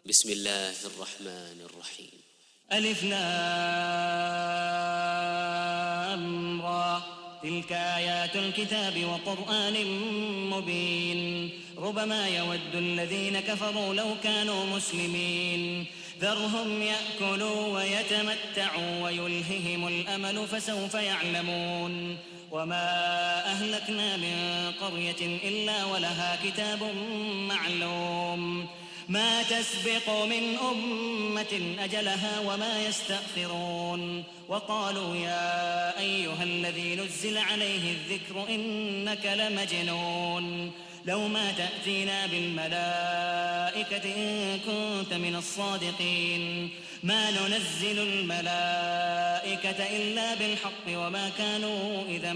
بسم الله الرحمن الرحيم. ألف لام را تلك آيات الكتاب وقرآن مبين ربما يود الذين كفروا لو كانوا مسلمين ذرهم يأكلوا ويتمتعوا ويلههم الأمل فسوف يعلمون وما أهلكنا من قرية إلا ولها كتاب معلوم ما تسبق من أمة أجلها وما يستأخرون وقالوا يا أيها الذي نزل عليه الذكر إنك لمجنون لو ما تأتينا بالملائكة إن كنت من الصادقين ما ننزل الملائكة إلا بالحق وما كانوا إذا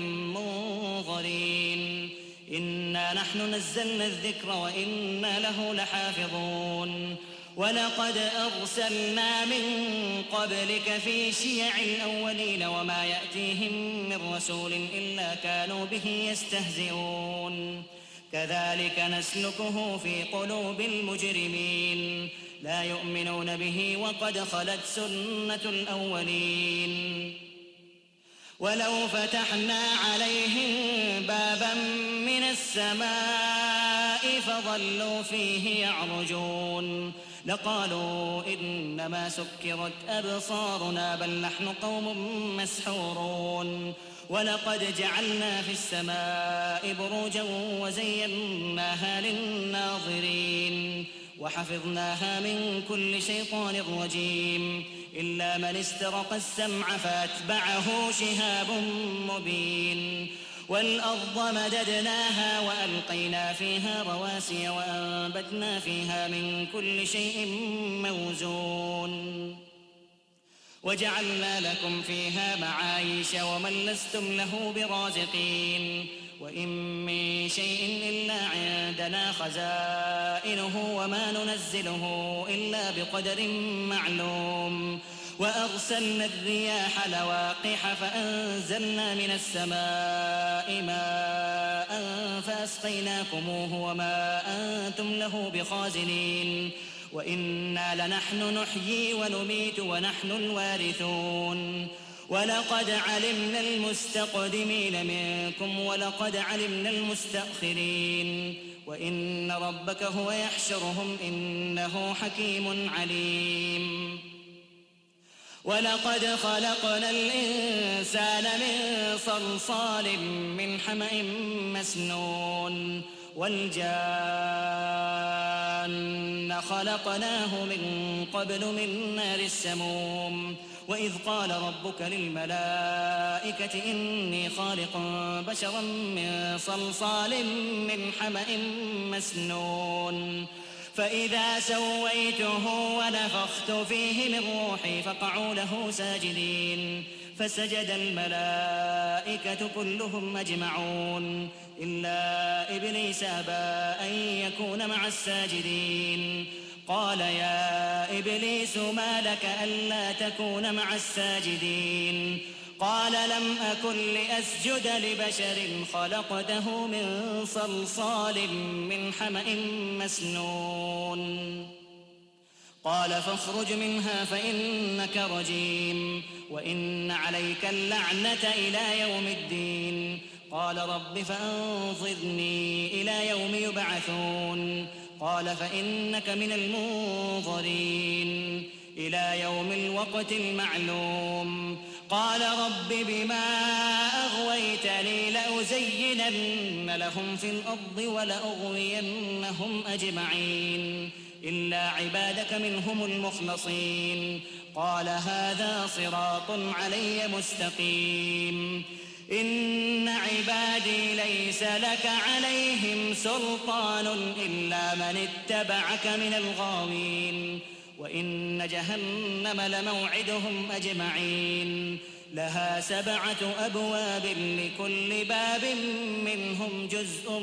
منظرين إنا نحن نزلنا الذكر وإنا له لحافظون ولقد أرسلنا من قبلك في شيع الأولين وما يأتيهم من رسول إلا كانوا به يستهزئون كذلك نسلكه في قلوب المجرمين لا يؤمنون به وقد خلت سنة الأولين ولو فتحنا عليهم بابا من السماء فظلوا فيه يعرجون لقالوا إنما سكرت أبصارنا بل نحن قوم مسحورون ولقد جعلنا في السماء بروجا وزيناها للناظرين وحفظناها من كل شيطان رجيم إلا من استرق السمع فأتبعه شهاب مبين والأرض مددناها وألقينا فيها رواسي وأنبتنا فيها من كل شيء موزون وجعلنا لكم فيها معايش ومن لستم له برازقين وإن من شيء إلا عندنا خزائنه وما ننزله إلا بقدر معلوم وأرسلنا الرياح لواقح فأنزلنا من السماء ماء فأسقيناكموه وما أنتم له بخازنين وإنا لنحن نحيي ونميت ونحن الوارثون ولقد علمنا المستقدمين منكم ولقد علمنا المستأخرين وإن ربك هو يحشرهم إنه حكيم عليم ولقد خلقنا الإنسان من صلصال من حمأ مسنون والجان خلقناه من قبل من نار السموم وإذ قال ربك للملائكة إني خالق بشرا من صلصال من حمأ مسنون فإذا سويته ونفخت فيه من روحي فقعوا له ساجدين فسجد الملائكة كلهم أجمعون إلا إبليس أبى أن يكون مع الساجدين قال يا إبليس ما لك ألا تكون مع الساجدين قال لم أكن لأسجد لبشر خلقته من صلصال من حمأ مسنون قال فاخرج منها فإنك رجيم وإن عليك اللعنة إلى يوم الدين قال رب فأنظرني إلى يوم يبعثون قال فإنك من المنظرين إلى يوم الوقت المعلوم قال رب بما أغويتني لأزينن لهم في الأرض ولأغوينهم أجمعين إلا عبادك منهم المخلصين قال هذا صراط علي مستقيم إن عبادي ليس لك عليهم سلطان إلا من اتبعك من الغاوين وإن جهنم لموعدهم أجمعين لها 7 أبواب لكل باب منهم جزء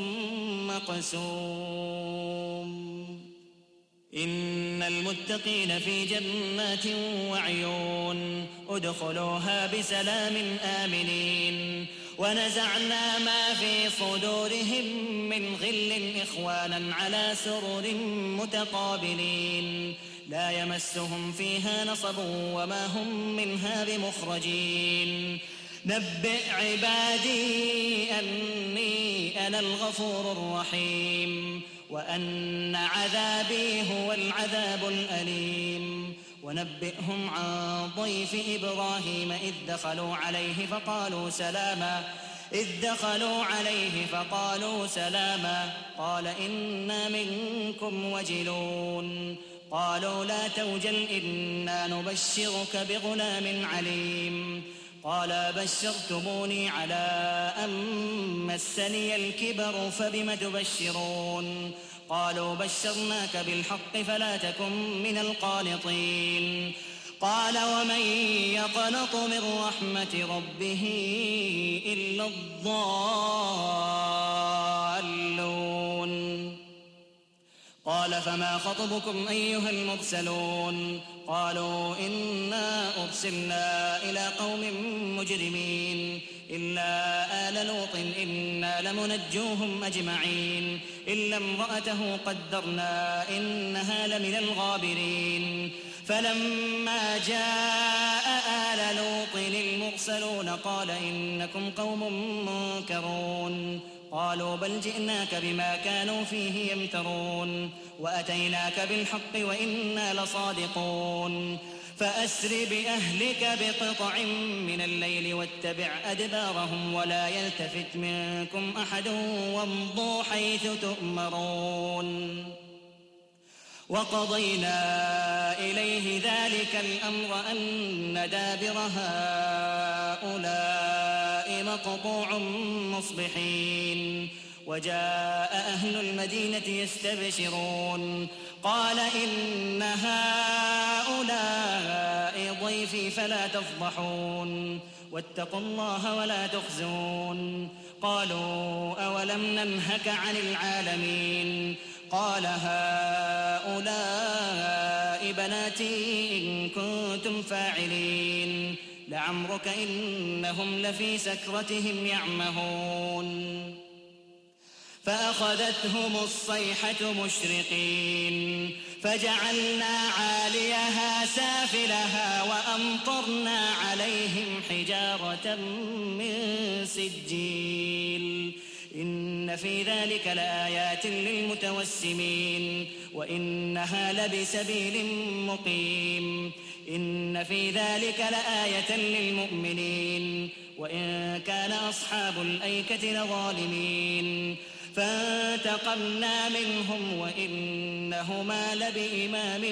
مقسوم إن المتقين في جنات وعيون ادخلوها بسلام آمنين ونزعنا ما في صدورهم من غل إخوانا على سرر متقابلين لا يمسهم فيها نصب وما هم منها بمخرجين نبئ عبادي أني أنا الغفور الرحيم وأن عذابي هو العذاب الأليم ونبئهم عن ضيف إبراهيم إذ دخلوا عليه فقالوا سلاما قال إنا منكم وجلون قالوا لا توجل إنا نبشرك بغلام عليم قال بشرتموني على أن مسني الكبر فبم تبشرون قالوا بشرناك بالحق فلا تكن من القانطين قال ومن يقنط من رحمة ربه إلا الضالون قال فما خطبكم أيها المرسلون قالوا إنا أرسلنا إلى قوم مجرمين إلا آل لوط إنا لمنجوهم أجمعين إلا امرأته قدرنا إنها لمن الغابرين فلما جاء آل لوط المرسلون قال إنكم قوم منكرون قالوا بل جئناك بما كانوا فيه يمترون وأتيناك بالحق وإنا لصادقون فأسر بأهلك بقطع من الليل واتبع أدبارهم ولا يلتفت منكم أحد وامضوا حيث تؤمرون وقضينا إليه ذلك الأمر أن دابر هؤلاء مقطوع مصبحين وجاء أهل المدينة يستبشرون قال إن هؤلاء ضيفي فلا تفضحون واتقوا الله ولا تخزون قالوا أولم ننهك عن العالمين قال هؤلاء بناتي إن كنتم فاعلين لعمرك إنهم لفي سكرتهم يعمهون فأخذتهم الصيحة مشرقين فجعلنا عاليها سافلها وأمطرنا عليهم حجارة من سجيل إن في ذلك لآيات للمتوسمين وإنها لبسبيل مقيم إن في ذلك لآية للمؤمنين وإن كان أصحاب الأيكة لظالمين فانتقمنا منهم وإنهما لبإمام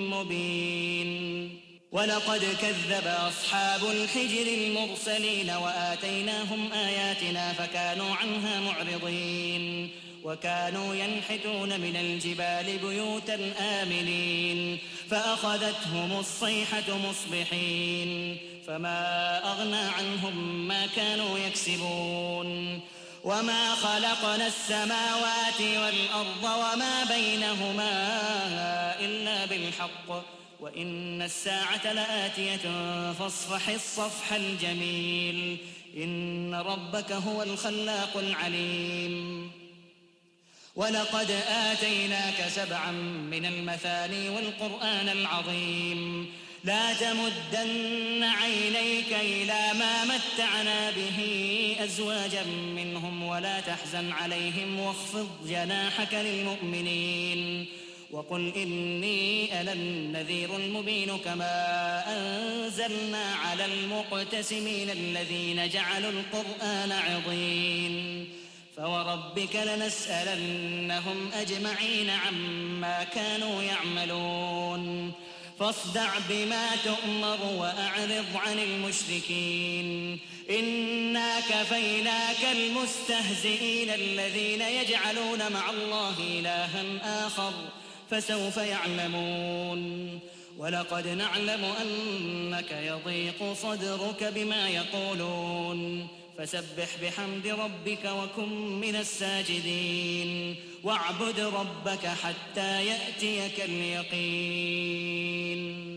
مبين ولقد كذب أصحاب الحجر المرسلين وآتيناهم آياتنا فكانوا عنها معرضين وكانوا ينحتون من الجبال بيوتا آمنين فأخذتهم الصيحة مصبحين فما أغنى عنهم ما كانوا يكسبون وما خلقنا السماوات والأرض وما بينهما إلا بالحق وإن الساعة لآتية فاصفح الصفح الجميل إن ربك هو الخلاق العليم ولقد آتيناك 7 من المثاني والقرآن العظيم لا تمدن عينيك إلى ما متعنا به أزواجا منهم ولا تحزن عليهم واخفض جناحك للمؤمنين وقل إني أنا النذير المبين كما أنزلنا على المقتسمين الذين جعلوا القرآن عضين فوربك لنسألنهم أجمعين عما كانوا يعملون فاصدع بما تؤمر وأعرض عن المشركين إنا كفيناك المستهزئين الذين يجعلون مع الله إلها آخر فسوف يعلمون ولقد نعلم أنك يضيق صدرك بما يقولون فسبح بحمد ربك وكن من الساجدين واعبد ربك حتى يأتيك اليقين